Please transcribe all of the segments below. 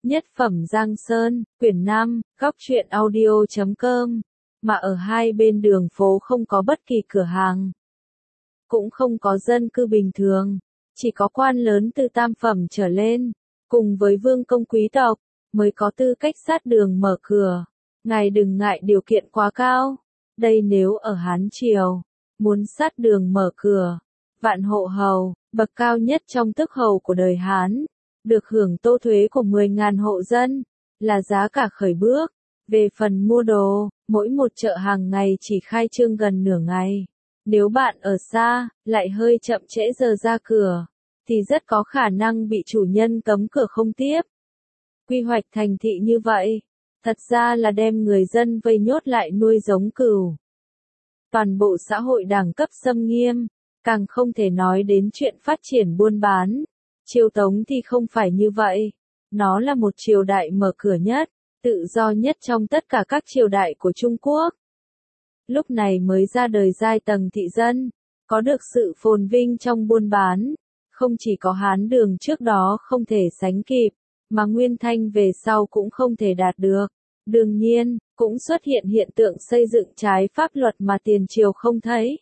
Nhất phẩm Giang Sơn, quyển 5, góc truyện audio.com, mà ở hai bên đường phố không có bất kỳ cửa hàng. Cũng không có dân cư bình thường, chỉ có quan lớn từ tam phẩm trở lên, cùng với vương công quý tộc, mới có tư cách sát đường mở cửa. Ngài đừng ngại điều kiện quá cao. Đây nếu ở Hán Triều, muốn sát đường mở cửa, vạn hộ hầu, bậc cao nhất trong tước hầu của đời Hán, được hưởng tô thuế của 10.000 hộ dân, là giá cả khởi bước. Về phần mua đồ, mỗi một chợ hàng ngày chỉ khai trương gần nửa ngày. Nếu bạn ở xa, lại hơi chậm trễ giờ ra cửa, thì rất có khả năng bị chủ nhân cấm cửa không tiếp. Quy hoạch thành thị như vậy, thật ra là đem người dân vây nhốt lại nuôi giống cừu. Toàn bộ xã hội đẳng cấp xâm nghiêm, càng không thể nói đến chuyện phát triển buôn bán. Triều Tống thì không phải như vậy. Nó là một triều đại mở cửa nhất, tự do nhất trong tất cả các triều đại của Trung Quốc. Lúc này mới ra đời giai tầng thị dân, có được sự phồn vinh trong buôn bán. Không chỉ có Hán Đường trước đó không thể sánh kịp, mà Nguyên Thanh về sau cũng không thể đạt được. Đương nhiên, cũng xuất hiện hiện tượng xây dựng trái pháp luật mà tiền triều không thấy.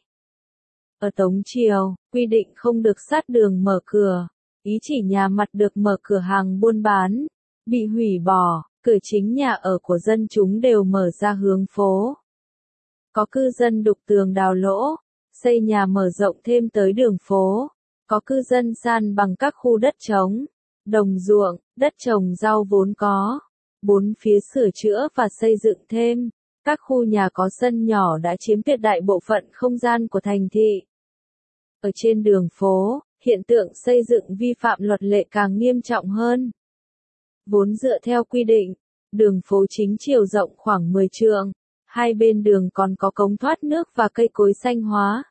Ở Tống Triều, quy định không được sát đường mở cửa, ý chỉ nhà mặt được mở cửa hàng buôn bán, bị hủy bỏ, cửa chính nhà ở của dân chúng đều mở ra hướng phố. Có cư dân đục tường đào lỗ, xây nhà mở rộng thêm tới đường phố, có cư dân san bằng các khu đất trống, đồng ruộng, đất trồng rau vốn có, bốn phía sửa chữa và xây dựng thêm. Các khu nhà có sân nhỏ đã chiếm tuyệt đại bộ phận không gian của thành thị. Ở trên đường phố, hiện tượng xây dựng vi phạm luật lệ càng nghiêm trọng hơn. Vốn dựa theo quy định, đường phố chính chiều rộng khoảng 10 trượng, hai bên đường còn có cống thoát nước và cây cối xanh hóa.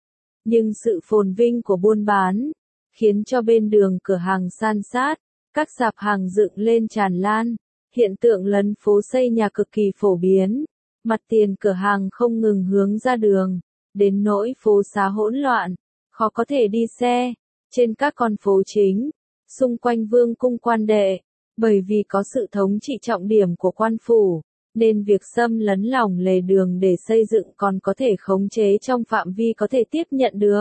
Nhưng sự phồn vinh của buôn bán, khiến cho bên đường cửa hàng san sát, các sạp hàng dựng lên tràn lan, hiện tượng lấn phố xây nhà cực kỳ phổ biến, mặt tiền cửa hàng không ngừng hướng ra đường, đến nỗi phố xá hỗn loạn, khó có thể đi xe. Trên các con phố chính, xung quanh vương cung quan đệ, bởi vì có sự thống trị trọng điểm của quan phủ, nên việc xâm lấn lòng lề đường để xây dựng còn có thể khống chế trong phạm vi có thể tiếp nhận được.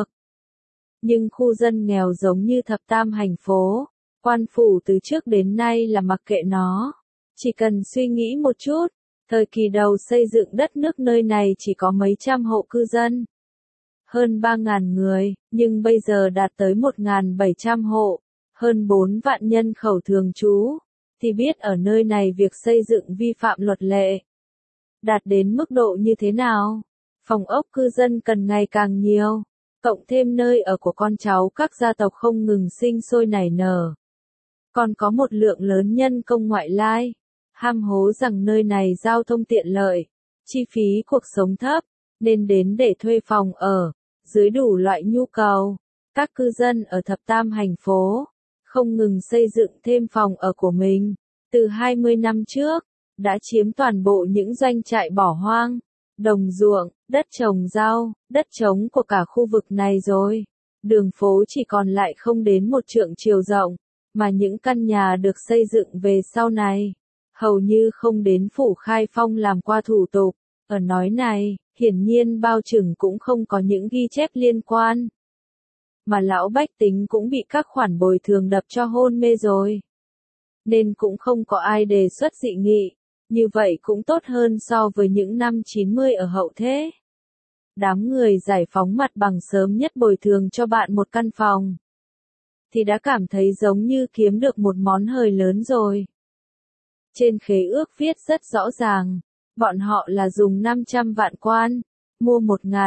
Nhưng khu dân nghèo giống như Thập Tam Hành phố, quan phủ từ trước đến nay là mặc kệ nó. Chỉ cần suy nghĩ một chút, thời kỳ đầu xây dựng đất nước nơi này chỉ có mấy trăm hộ cư dân. Hơn 3.000 người, nhưng bây giờ đạt tới 1.700 hộ, hơn 4 vạn nhân khẩu thường trú, thì biết ở nơi này việc xây dựng vi phạm luật lệ. Đạt đến mức độ như thế nào? Phòng ốc cư dân cần ngày càng nhiều, cộng thêm nơi ở của con cháu các gia tộc không ngừng sinh sôi nảy nở. Còn có một lượng lớn nhân công ngoại lai, ham hố rằng nơi này giao thông tiện lợi, chi phí cuộc sống thấp, nên đến để thuê phòng ở, dưới đủ loại nhu cầu. Các cư dân ở Thập Tam Hành phố, không ngừng xây dựng thêm phòng ở của mình. Từ 20 năm trước, đã chiếm toàn bộ những doanh trại bỏ hoang, đồng ruộng, đất trồng rau, đất trống của cả khu vực này rồi. Đường phố chỉ còn lại không đến 1 trượng chiều rộng, mà những căn nhà được xây dựng về sau này, hầu như không đến phủ khai phong làm qua thủ tục. Ở nói này, hiển nhiên bao chừng cũng không có những ghi chép liên quan. Mà lão bách tính cũng bị các khoản bồi thường đập cho hôn mê rồi. Nên cũng không có ai đề xuất dị nghị, như vậy cũng tốt hơn so với những năm 90 ở hậu thế. Đám người giải phóng mặt bằng sớm nhất bồi thường cho bạn một căn phòng, thì đã cảm thấy giống như kiếm được một món hời lớn rồi. Trên khế ước viết rất rõ ràng, bọn họ là dùng 500 vạn quan, mua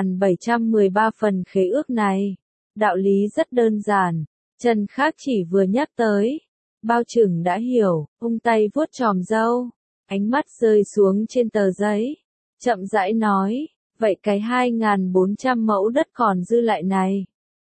1.713 phần khế ước này. Đạo lý rất đơn giản, Trần Khác chỉ vừa nhắc tới, bao chừng đã hiểu, tay vuốt chòm râu, ánh mắt rơi xuống trên tờ giấy, chậm rãi nói, vậy cái 2.400 mẫu đất còn dư lại này,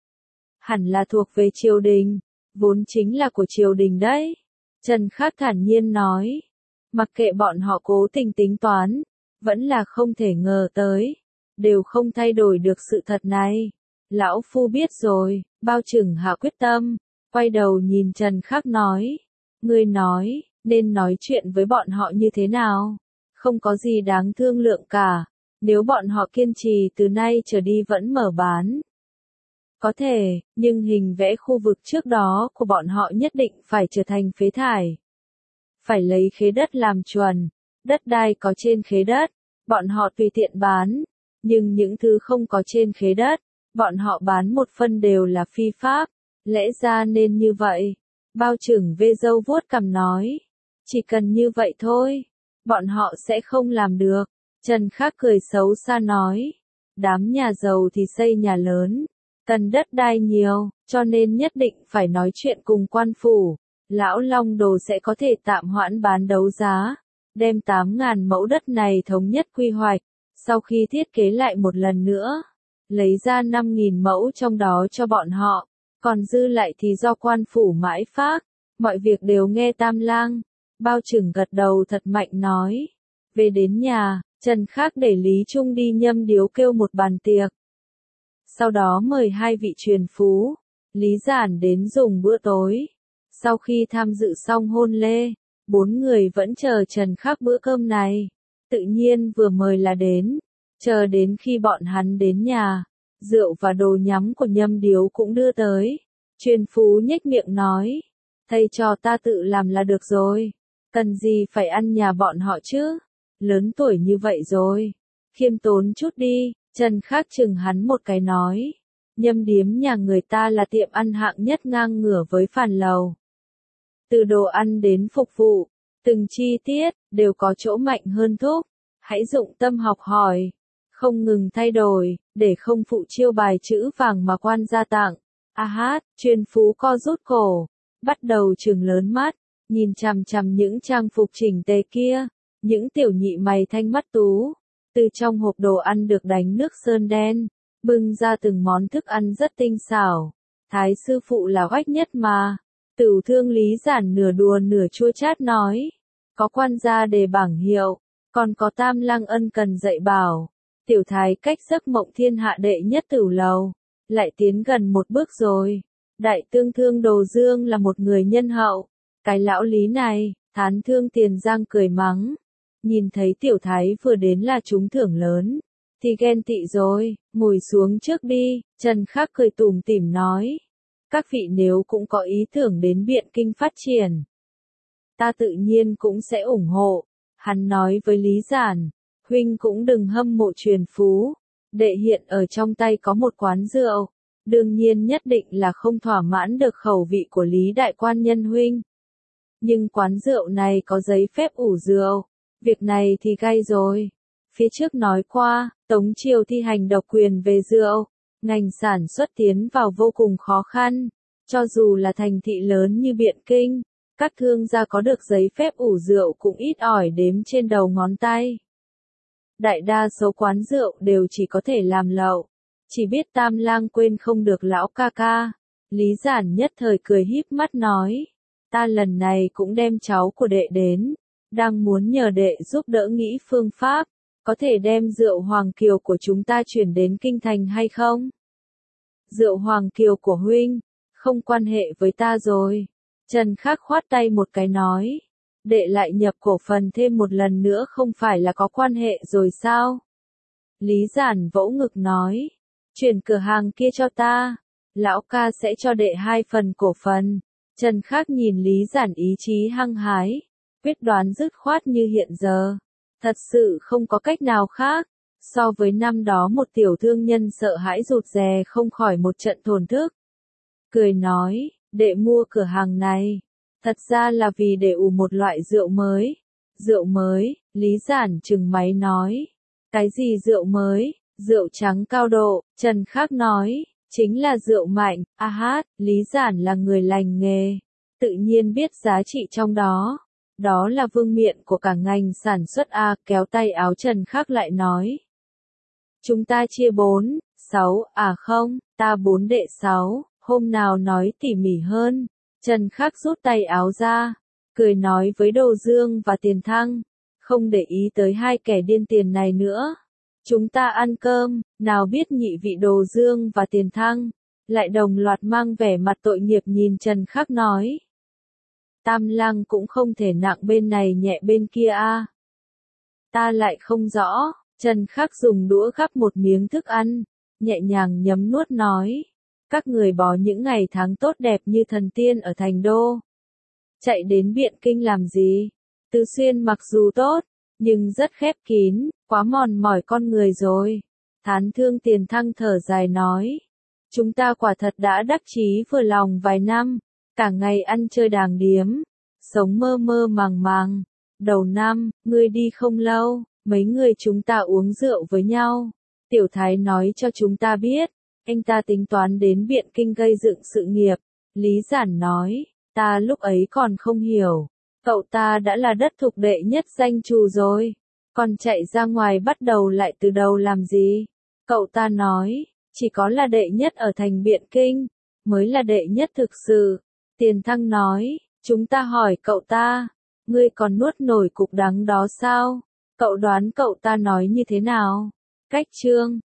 hẳn là thuộc về triều đình, vốn chính là của triều đình đấy. Trần Khác thản nhiên nói, mặc kệ bọn họ cố tình tính toán, vẫn là không thể ngờ tới, đều không thay đổi được sự thật này. Lão Phu biết rồi, bao chừng hạ quyết tâm, quay đầu nhìn Trần Khác nói, ngươi nói, Nên nói chuyện với bọn họ như thế nào? Không có gì đáng thương lượng cả. Nếu bọn họ kiên trì từ nay trở đi vẫn mở bán. Có thể, nhưng hình vẽ khu vực trước đó của bọn họ nhất định phải trở thành phế thải. Phải lấy khế đất làm chuẩn. Đất đai có trên khế đất, bọn họ tùy tiện bán. Nhưng những thứ không có trên khế đất, bọn họ bán một phân đều là phi pháp. Lẽ ra nên như vậy. Bao trưởng Vê Dâu vuốt cằm nói. Chỉ cần như vậy thôi. Bọn họ sẽ không làm được. Trần Khắc cười xấu xa nói. Đám nhà giàu thì xây nhà lớn. Cần đất đai nhiều, cho nên nhất định phải nói chuyện cùng quan phủ. Lão Long Đồ sẽ có thể tạm hoãn bán đấu giá. Đem 8.000 mẫu đất này thống nhất quy hoạch. Sau khi thiết kế lại một lần nữa. Lấy ra 5.000 mẫu trong đó cho bọn họ. Còn dư lại thì do quan phủ mãi phác. Mọi việc đều nghe Tam Lang. Bao trưởng gật đầu thật mạnh nói. Về đến nhà, Trần Khắc để Lý Trung đi nhâm điếu kêu một bàn tiệc. Sau đó mời 2 vị truyền phú, Lý Giản đến dùng bữa tối. Sau khi tham dự xong hôn lễ, 4 người vẫn chờ Trần Khắc bữa cơm này. Tự nhiên vừa mời là đến. Chờ đến khi bọn hắn đến nhà, rượu và đồ nhắm của nhâm điếu cũng đưa tới. Truyền phú nhếch miệng nói. Thầy trò ta tự làm là được rồi. Cần gì phải ăn nhà bọn họ chứ? Lớn tuổi như vậy rồi. Khiêm tốn chút đi. Trần Khắc chừng hắn một cái nói. Nhâm điếm nhà người ta là tiệm ăn hạng nhất ngang ngửa với Phàn Lầu. Từ đồ ăn đến phục vụ, từng chi tiết, đều có chỗ mạnh hơn thúc. Hãy dụng tâm học hỏi. Không ngừng thay đổi, để không phụ chiêu bài chữ vàng mà quan gia tặng. A hát, truyền phú co rút cổ. Bắt đầu trừng lớn mắt, nhìn chằm chằm những trang phục chỉnh tề kia. Những tiểu nhị mày thanh mắt tú. Từ trong hộp đồ ăn được đánh nước sơn đen, bưng ra từng món thức ăn rất tinh xảo. Thái sư phụ là oách nhất mà. Tửu thương Lý Giản nửa đùa nửa chua chát nói. Có quan gia đề bảng hiệu, còn có Tam Lang ân cần dạy bảo. Tiểu thái cách giấc mộng thiên hạ đệ nhất tửu lầu, lại tiến gần một bước rồi. Đại tương thương Đồ Dương là một người nhân hậu. Cái lão Lý này, thán thương Tiền Giang cười mắng. Nhìn thấy tiểu thái vừa đến là trúng thưởng lớn, thì ghen tị rồi, ngồi xuống trước đi, Trần Khắc cười tủm tỉm nói. Các vị nếu cũng có ý tưởng đến Biện Kinh phát triển, ta tự nhiên cũng sẽ ủng hộ. Hắn nói với Lý Giản, huynh cũng đừng hâm mộ truyền phú, đệ hiện ở trong tay có một quán rượu, đương nhiên nhất định là không thỏa mãn được khẩu vị của Lý đại quan nhân huynh. Nhưng quán rượu này có giấy phép ủ rượu. Việc này thì gay rồi. Phía trước nói qua, Tống Triều thi hành độc quyền về rượu, ngành sản xuất tiến vào vô cùng khó khăn. Cho dù là thành thị lớn như Biện Kinh, các thương gia có được giấy phép ủ rượu cũng ít ỏi đếm trên đầu ngón tay. Đại đa số quán rượu đều chỉ có thể làm lậu. Chỉ biết Tam Lang quên không được lão ca ca. Lý Giản nhất thời cười híp mắt nói. Ta lần này cũng đem cháu của đệ đến. Đang muốn nhờ đệ giúp đỡ nghĩ phương pháp, có thể đem rượu Hoàng Kiều của chúng ta chuyển đến Kinh Thành hay không? Rượu Hoàng Kiều của huynh, không quan hệ với ta rồi. Trần Khắc khoát tay một cái nói. Đệ lại nhập cổ phần thêm một lần nữa không phải là có quan hệ rồi sao? Lý Giản vỗ ngực nói. Chuyển cửa hàng kia cho ta. Lão ca sẽ cho đệ 2 phần cổ phần. Trần Khắc nhìn Lý Giản ý chí hăng hái. Quyết đoán dứt khoát như hiện giờ. Thật sự không có cách nào khác. So với năm đó một tiểu thương nhân sợ hãi rụt rè không khỏi một trận thổn thức. Cười nói, đệ mua cửa hàng này. Thật ra là vì để ủ một loại rượu mới. Rượu mới, Lý Giản trừng máy nói. Cái gì rượu mới? Rượu trắng cao độ, Trần Khắc nói. Chính là rượu mạnh, a hát, Lý Giản là người lành nghề. Tự nhiên biết giá trị trong đó. Đó là vương miện của cả ngành sản xuất A, kéo tay áo Trần Khắc lại nói. Chúng ta chia 4, 6, à không, ta 4 đệ 6, hôm nào nói tỉ mỉ hơn. Trần Khắc rút tay áo ra, cười nói với Đồ Dương và Tiền Thăng, không để ý tới 2 kẻ điên tiền này nữa. Chúng ta ăn cơm, nào biết nhị vị Đồ Dương và Tiền Thăng, lại đồng loạt mang vẻ mặt tội nghiệp nhìn Trần Khắc nói. Tam lang cũng không thể nặng bên này nhẹ bên kia a. Ta lại không rõ, Trần Khắc dùng đũa gắp một miếng thức ăn, nhẹ nhàng nhấm nuốt nói. Các người bỏ những ngày tháng tốt đẹp như thần tiên ở thành đô. Chạy đến Biện Kinh làm gì? Tứ Xuyên mặc dù tốt, nhưng rất khép kín, quá mòn mỏi con người rồi. Thán Thương Tiền Thăng thở dài nói. Chúng ta quả thật đã đắc chí vừa lòng vài năm, cả ngày ăn chơi đàng điếm, sống mơ mơ màng màng. Đầu năm, ngươi đi không lâu, mấy người chúng ta uống rượu với nhau. Tiểu Thái nói cho chúng ta biết, anh ta tính toán đến Biện Kinh gây dựng sự nghiệp. Lý Giản nói, ta lúc ấy còn không hiểu, cậu ta đã là đất thục đệ nhất danh trù rồi, còn chạy ra ngoài bắt đầu lại từ đầu làm gì? Cậu ta nói, chỉ có là đệ nhất ở thành Biện Kinh, mới là đệ nhất thực sự. Tiền Thăng nói, chúng ta hỏi cậu ta, ngươi còn nuốt nổi cục đắng đó sao? Cậu đoán cậu ta nói như thế nào? Cách chương